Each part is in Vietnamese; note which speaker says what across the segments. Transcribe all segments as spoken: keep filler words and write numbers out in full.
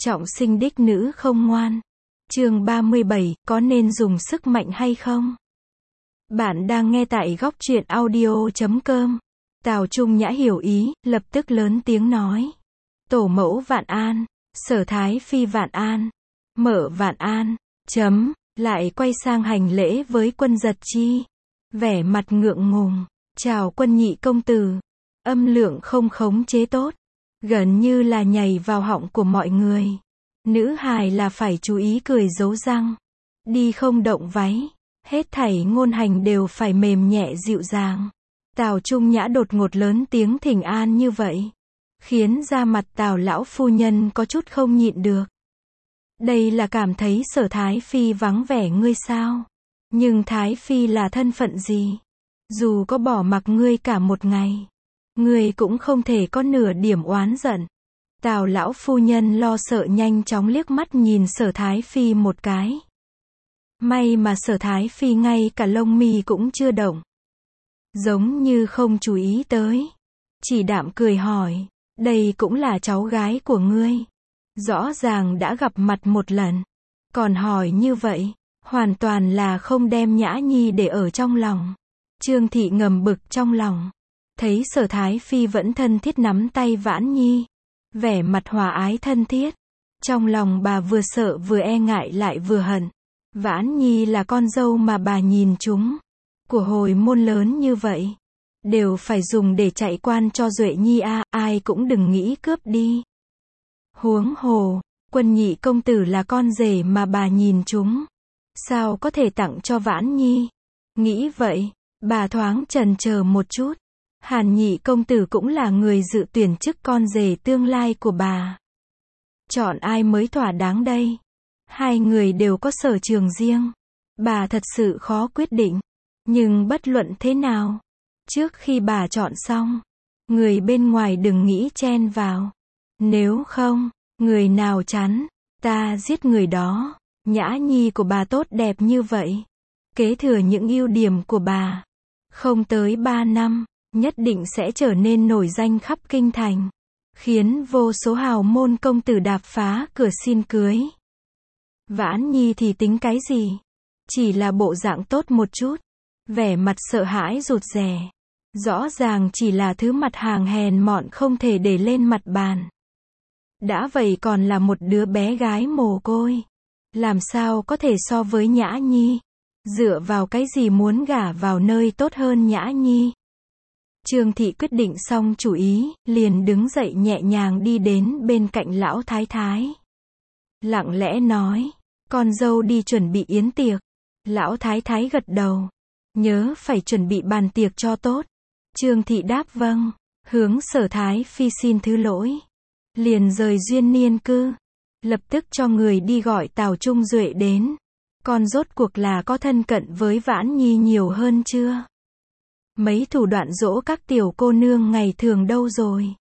Speaker 1: Trọng sinh đích nữ không ngoan. Chương ba mươi bảy, có nên dùng sức mạnh hay không? Bạn đang nghe tại góc truyện audio chấm com. Tào Trung Nhã hiểu ý, lập tức lớn tiếng nói. Tổ mẫu vạn an, Sở Thái Phi vạn an, Mợ vạn an, chấm, lại quay sang hành lễ với Quân Giật Chi. Vẻ mặt ngượng ngùng, chào Quân nhị công tử. Âm lượng không khống chế tốt, gần như là nhảy vào họng của mọi người. Nữ hài là phải chú ý cười giấu răng, đi không động váy, hết thảy ngôn hành đều phải mềm nhẹ dịu dàng. Tào Trung Nhã đột ngột lớn tiếng thỉnh an như vậy, khiến da mặt Tào lão phu nhân có chút không nhịn được. Đây là cảm thấy Sở Thái Phi vắng vẻ ngươi sao? Nhưng Thái Phi là thân phận gì? Dù có bỏ mặc ngươi cả một ngày, ngươi cũng không thể có nửa điểm oán giận. Tào lão phu nhân lo sợ nhanh chóng liếc mắt nhìn Sở Thái Phi một cái. May mà Sở Thái Phi ngay cả lông mi cũng chưa động, giống như không chú ý tới. Chỉ đạm cười hỏi, đây cũng là cháu gái của ngươi. Rõ ràng đã gặp mặt một lần, còn hỏi như vậy, hoàn toàn là không đem Nhã Nhi để ở trong lòng. Trương Thị ngầm bực trong lòng, thấy Sở Thái Phi vẫn thân thiết nắm tay Vãn Nhi, vẻ mặt hòa ái thân thiết. Trong lòng bà vừa sợ vừa e ngại lại vừa hận. Vãn Nhi là con dâu mà bà nhìn chúng, của hồi môn lớn như vậy, đều phải dùng để chạy quan cho Duệ Nhi a, à, ai cũng đừng nghĩ cướp đi. Huống hồ, Quân nhị công tử là con rể mà bà nhìn chúng, sao có thể tặng cho Vãn Nhi? Nghĩ vậy, bà thoáng chần chờ một chút. Hàn nhị công tử cũng là người dự tuyển chức con rể tương lai của bà. Chọn ai mới thỏa đáng đây? Hai người đều có sở trường riêng. Bà thật sự khó quyết định. Nhưng bất luận thế nào, trước khi bà chọn xong, người bên ngoài đừng nghĩ chen vào. Nếu không, người nào chắn, ta giết người đó. Nhã Nhi của bà tốt đẹp như vậy, kế thừa những ưu điểm của bà, không tới ba năm, nhất định sẽ trở nên nổi danh khắp kinh thành, khiến vô số hào môn công tử đạp phá cửa xin cưới. Vãn Nhi thì tính cái gì? Chỉ là bộ dạng tốt một chút, vẻ mặt sợ hãi rụt rè, rõ ràng chỉ là thứ mặt hàng hèn mọn không thể để lên mặt bàn. Đã vậy còn là một đứa bé gái mồ côi, làm sao có thể so với Nhã Nhi? Dựa vào cái gì muốn gả vào nơi tốt hơn Nhã Nhi? Trương Thị quyết định xong chủ ý, liền đứng dậy nhẹ nhàng đi đến bên cạnh lão thái thái. Lặng lẽ nói, con dâu đi chuẩn bị yến tiệc. Lão thái thái gật đầu, nhớ phải chuẩn bị bàn tiệc cho tốt. Trương Thị đáp vâng, hướng Sở Thái Phi xin thứ lỗi, liền rời Duyên Niên Cư, lập tức cho người đi gọi Tào Trung Duệ đến. Con rốt cuộc là có thân cận với Vãn Nhi nhiều hơn chưa? Mấy thủ đoạn dỗ các tiểu cô nương ngày thường đâu rồi?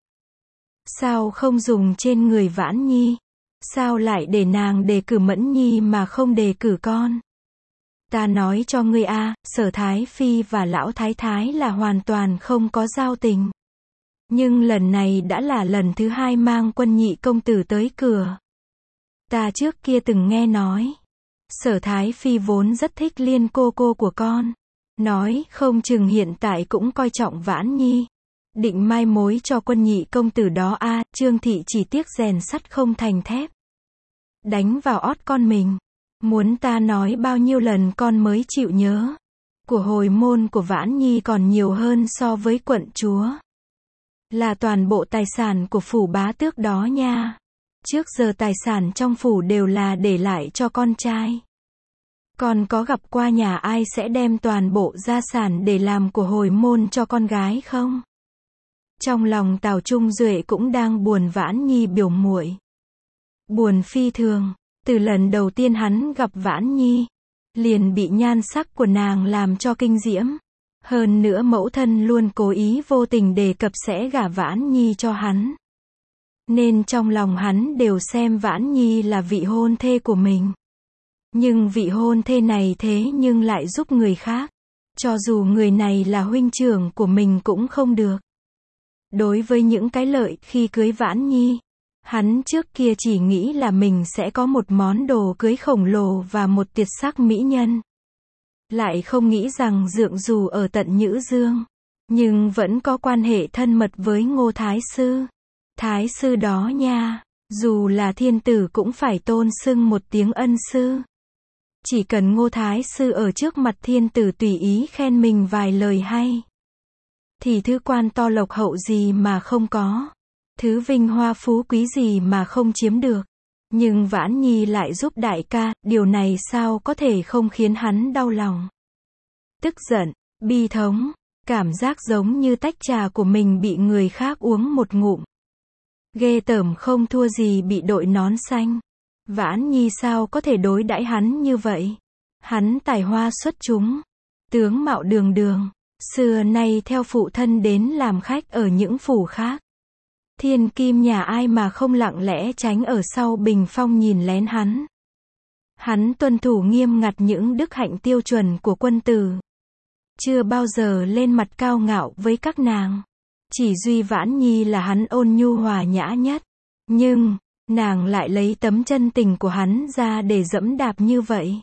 Speaker 1: Sao không dùng trên người Vãn Nhi? Sao lại để nàng đề cử Mẫn Nhi mà không đề cử con? Ta nói cho ngươi a, à, Sở Thái Phi và Lão Thái Thái là hoàn toàn không có giao tình. Nhưng lần này đã là lần thứ hai mang Quân nhị công tử tới cửa. Ta trước kia từng nghe nói, Sở Thái Phi vốn rất thích Liên cô cô của con. Nói không chừng hiện tại cũng coi trọng Vãn Nhi, định mai mối cho Quân nhị công tử đó a. À, Trương Thị chỉ tiếc rèn sắt không thành thép, đánh vào ót con mình. Muốn ta nói bao nhiêu lần con mới chịu nhớ? Của hồi môn của Vãn Nhi còn nhiều hơn so với quận chúa, là toàn bộ tài sản của phủ bá tước đó nha. Trước giờ tài sản trong phủ đều là để lại cho con trai. Con có gặp qua nhà ai sẽ đem toàn bộ gia sản để làm của hồi môn cho con gái không? Trong lòng Tào Trung Duệ cũng đang buồn Vãn Nhi biểu muội. Buồn phi thường, từ lần đầu tiên hắn gặp Vãn Nhi, liền bị nhan sắc của nàng làm cho kinh diễm. Hơn nữa mẫu thân luôn cố ý vô tình đề cập sẽ gả Vãn Nhi cho hắn. Nên trong lòng hắn đều xem Vãn Nhi là vị hôn thê của mình. Nhưng vị hôn thê này thế nhưng lại giúp người khác. Cho dù người này là huynh trưởng của mình cũng không được. Đối với những cái lợi khi cưới Vãn Nhi, Hắn trước kia chỉ nghĩ là mình sẽ có một món đồ cưới khổng lồ và một tuyệt sắc mỹ nhân. Lại không nghĩ rằng dượng dù ở tận Nhữ Dương, nhưng vẫn có quan hệ thân mật với Ngô Thái Sư. Thái Sư đó nha, dù là thiên tử cũng phải tôn xưng một tiếng ân sư. Chỉ cần Ngô Thái Sư ở trước mặt thiên tử tùy ý khen mình vài lời hay, thì thứ quan to lộc hậu gì mà không có, thứ vinh hoa phú quý gì mà không chiếm được. Nhưng Vãn Nhi lại giúp đại ca, điều này sao có thể không khiến hắn đau lòng. Tức giận, bi thống, cảm giác giống như tách trà của mình bị người khác uống một ngụm. Ghê tởm không thua gì bị đội nón xanh. Vãn Nhi sao có thể đối đãi hắn như vậy? Hắn tài hoa xuất chúng, tướng mạo đường đường, xưa nay theo phụ thân đến làm khách ở những phủ khác. Thiên kim nhà ai mà không lặng lẽ tránh ở sau bình phong nhìn lén hắn. Hắn tuân thủ nghiêm ngặt những đức hạnh tiêu chuẩn của quân tử. Chưa bao giờ lên mặt cao ngạo với các nàng. Chỉ duy Vãn Nhi là hắn ôn nhu hòa nhã nhất. Nhưng, nàng lại lấy tấm chân tình của hắn ra để dẫm đạp như vậy.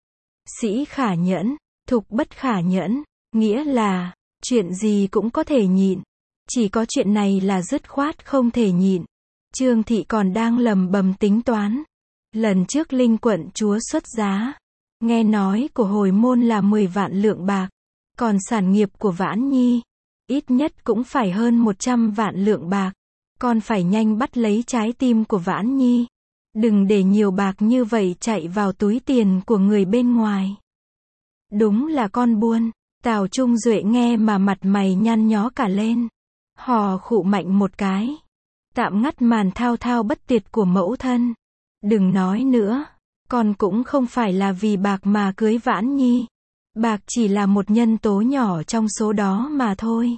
Speaker 1: Sĩ khả nhẫn, thục bất khả nhẫn, nghĩa là, chuyện gì cũng có thể nhịn. Chỉ có chuyện này là dứt khoát không thể nhịn. Trương Thị còn đang lầm bầm tính toán. Lần trước Linh quận chúa xuất giá, nghe nói của hồi môn là mười vạn lượng bạc. Còn sản nghiệp của Vãn Nhi, ít nhất cũng phải hơn một trăm vạn lượng bạc. Con phải nhanh bắt lấy trái tim của Vãn Nhi. Đừng để nhiều bạc như vậy chạy vào túi tiền của người bên ngoài. Đúng là con buôn. Tào Trung Duệ nghe mà mặt mày nhăn nhó cả lên. Hò khụ mạnh một cái. Tạm ngắt màn thao thao bất tuyệt của mẫu thân. Đừng nói nữa. Con cũng không phải là vì bạc mà cưới Vãn Nhi. Bạc chỉ là một nhân tố nhỏ trong số đó mà thôi.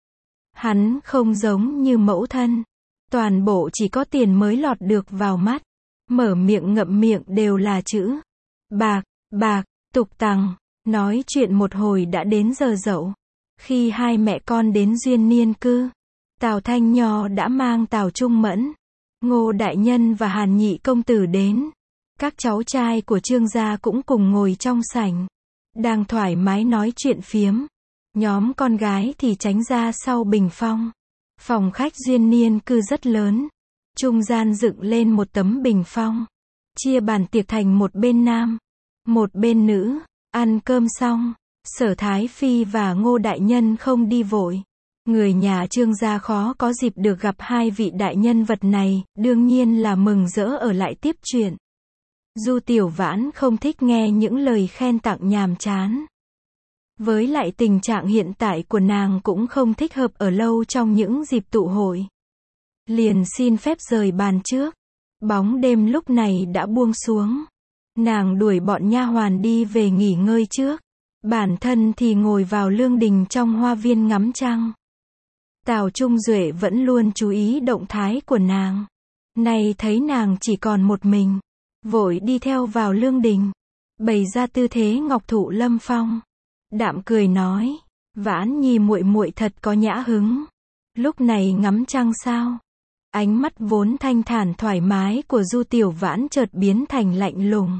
Speaker 1: Hắn không giống như mẫu thân. Toàn bộ chỉ có tiền mới lọt được vào mắt. Mở miệng ngậm miệng đều là chữ bạc, bạc, tục tằng. Nói chuyện một hồi đã đến giờ dậu. Khi hai mẹ con đến Duyên Niên Cư, Tào Thanh Nho đã mang Tào Trung Mẫn, Ngô Đại Nhân và Hàn Nhị Công Tử đến. Các cháu trai của Trương gia cũng cùng ngồi trong sảnh, đang thoải mái nói chuyện phiếm. Nhóm con gái thì tránh ra sau bình phong. Phòng khách Duyên Niên Cư rất lớn. Trung gian dựng lên một tấm bình phong. Chia bàn tiệc thành một bên nam, một bên nữ. Ăn cơm xong, Sở Thái Phi và Ngô Đại Nhân không đi vội. Người nhà Trương gia khó có dịp được gặp hai vị đại nhân vật này, đương nhiên là mừng rỡ ở lại tiếp chuyện. Du Tiểu Vãn không thích nghe những lời khen tặng nhàm chán. Với lại tình trạng hiện tại của nàng cũng không thích hợp ở lâu trong những dịp tụ hội. Liền xin phép rời bàn trước. Bóng đêm lúc này đã buông xuống. Nàng đuổi bọn nha hoàn đi về nghỉ ngơi trước. Bản thân thì ngồi vào lương đình trong hoa viên ngắm trăng. Tào Trung Duệ vẫn luôn chú ý động thái của nàng. Nay thấy nàng chỉ còn một mình, vội đi theo vào lương đình, bày ra tư thế ngọc thụ lâm phong. Đạm cười nói, Vãn Nhi muội muội thật có nhã hứng. Lúc này ngắm trăng sao? Ánh mắt vốn thanh thản thoải mái của Du Tiểu Vãn chợt biến thành lạnh lùng.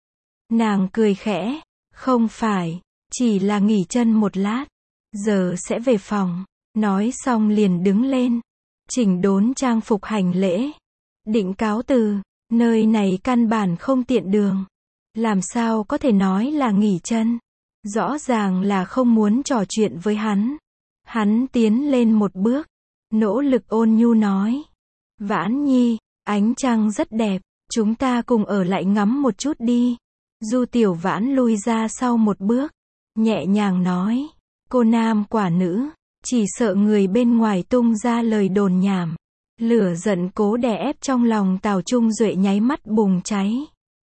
Speaker 1: Nàng cười khẽ, không phải, chỉ là nghỉ chân một lát, giờ sẽ về phòng. Nói xong liền đứng lên, chỉnh đốn trang phục hành lễ, định cáo từ. Nơi này căn bản không tiện đường, làm sao có thể nói là nghỉ chân. Rõ ràng là không muốn trò chuyện với hắn. Hắn tiến lên một bước, nỗ lực ôn nhu nói, Vãn Nhi, ánh trăng rất đẹp, chúng ta cùng ở lại ngắm một chút đi. Du Tiểu Vãn lui ra sau một bước, nhẹ nhàng nói, cô nam quả nữ, chỉ sợ người bên ngoài tung ra lời đồn nhảm. Lửa giận cố đè ép trong lòng Tào Trung Duệ nháy mắt bùng cháy.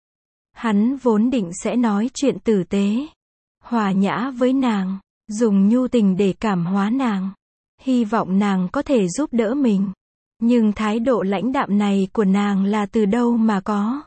Speaker 1: Hắn vốn định sẽ nói chuyện tử tế, hòa nhã với nàng, dùng nhu tình để cảm hóa nàng, hy vọng nàng có thể giúp đỡ mình. Nhưng thái độ lãnh đạm này của nàng là từ đâu mà có?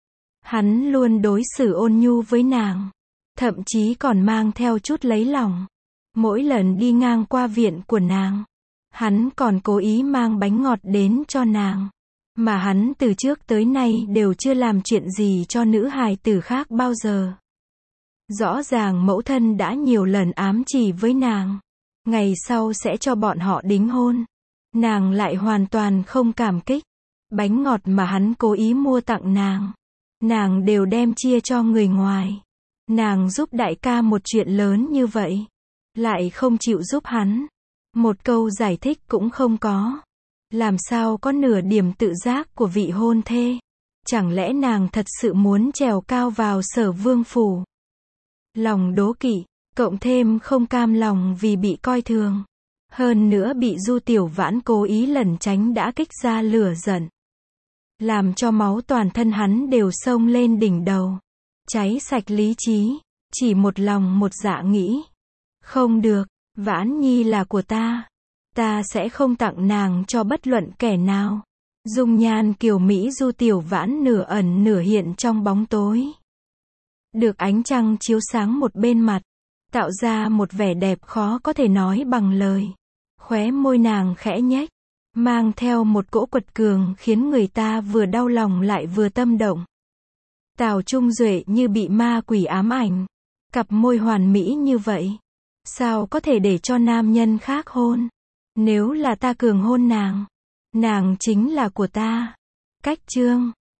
Speaker 1: Hắn luôn đối xử ôn nhu với nàng, thậm chí còn mang theo chút lấy lòng. Mỗi lần đi ngang qua viện của nàng, hắn còn cố ý mang bánh ngọt đến cho nàng. Mà hắn từ trước tới nay đều chưa làm chuyện gì cho nữ hài tử khác bao giờ. Rõ ràng mẫu thân đã nhiều lần ám chỉ với nàng, ngày sau sẽ cho bọn họ đính hôn. Nàng lại hoàn toàn không cảm kích. Bánh ngọt mà hắn cố ý mua tặng nàng, nàng đều đem chia cho người ngoài. Nàng giúp đại ca một chuyện lớn như vậy, lại không chịu giúp hắn. Một câu giải thích cũng không có. Làm sao có nửa điểm tự giác của vị hôn thê. Chẳng lẽ nàng thật sự muốn trèo cao vào Sở vương phủ? Lòng đố kỵ, cộng thêm không cam lòng vì bị coi thường. Hơn nữa bị Du Tiểu Vãn cố ý lẩn tránh đã kích ra lửa giận. Làm cho máu toàn thân hắn đều xông lên đỉnh đầu. Cháy sạch lý trí, chỉ một lòng một dạ nghĩ. Không được, Vãn Nhi là của ta. Ta sẽ không tặng nàng cho bất luận kẻ nào. Dung nhan kiều mỹ Du Tiểu Vãn nửa ẩn nửa hiện trong bóng tối. Được ánh trăng chiếu sáng một bên mặt, tạo ra một vẻ đẹp khó có thể nói bằng lời. Khóe môi nàng khẽ nhếch, mang theo một cỗ quật cường khiến người ta vừa đau lòng lại vừa tâm động. Tào Trung Duệ như bị ma quỷ ám ảnh. Cặp môi hoàn mỹ như vậy, sao có thể để cho nam nhân khác hôn? Nếu là ta cường hôn nàng, nàng chính là của ta. Cách chương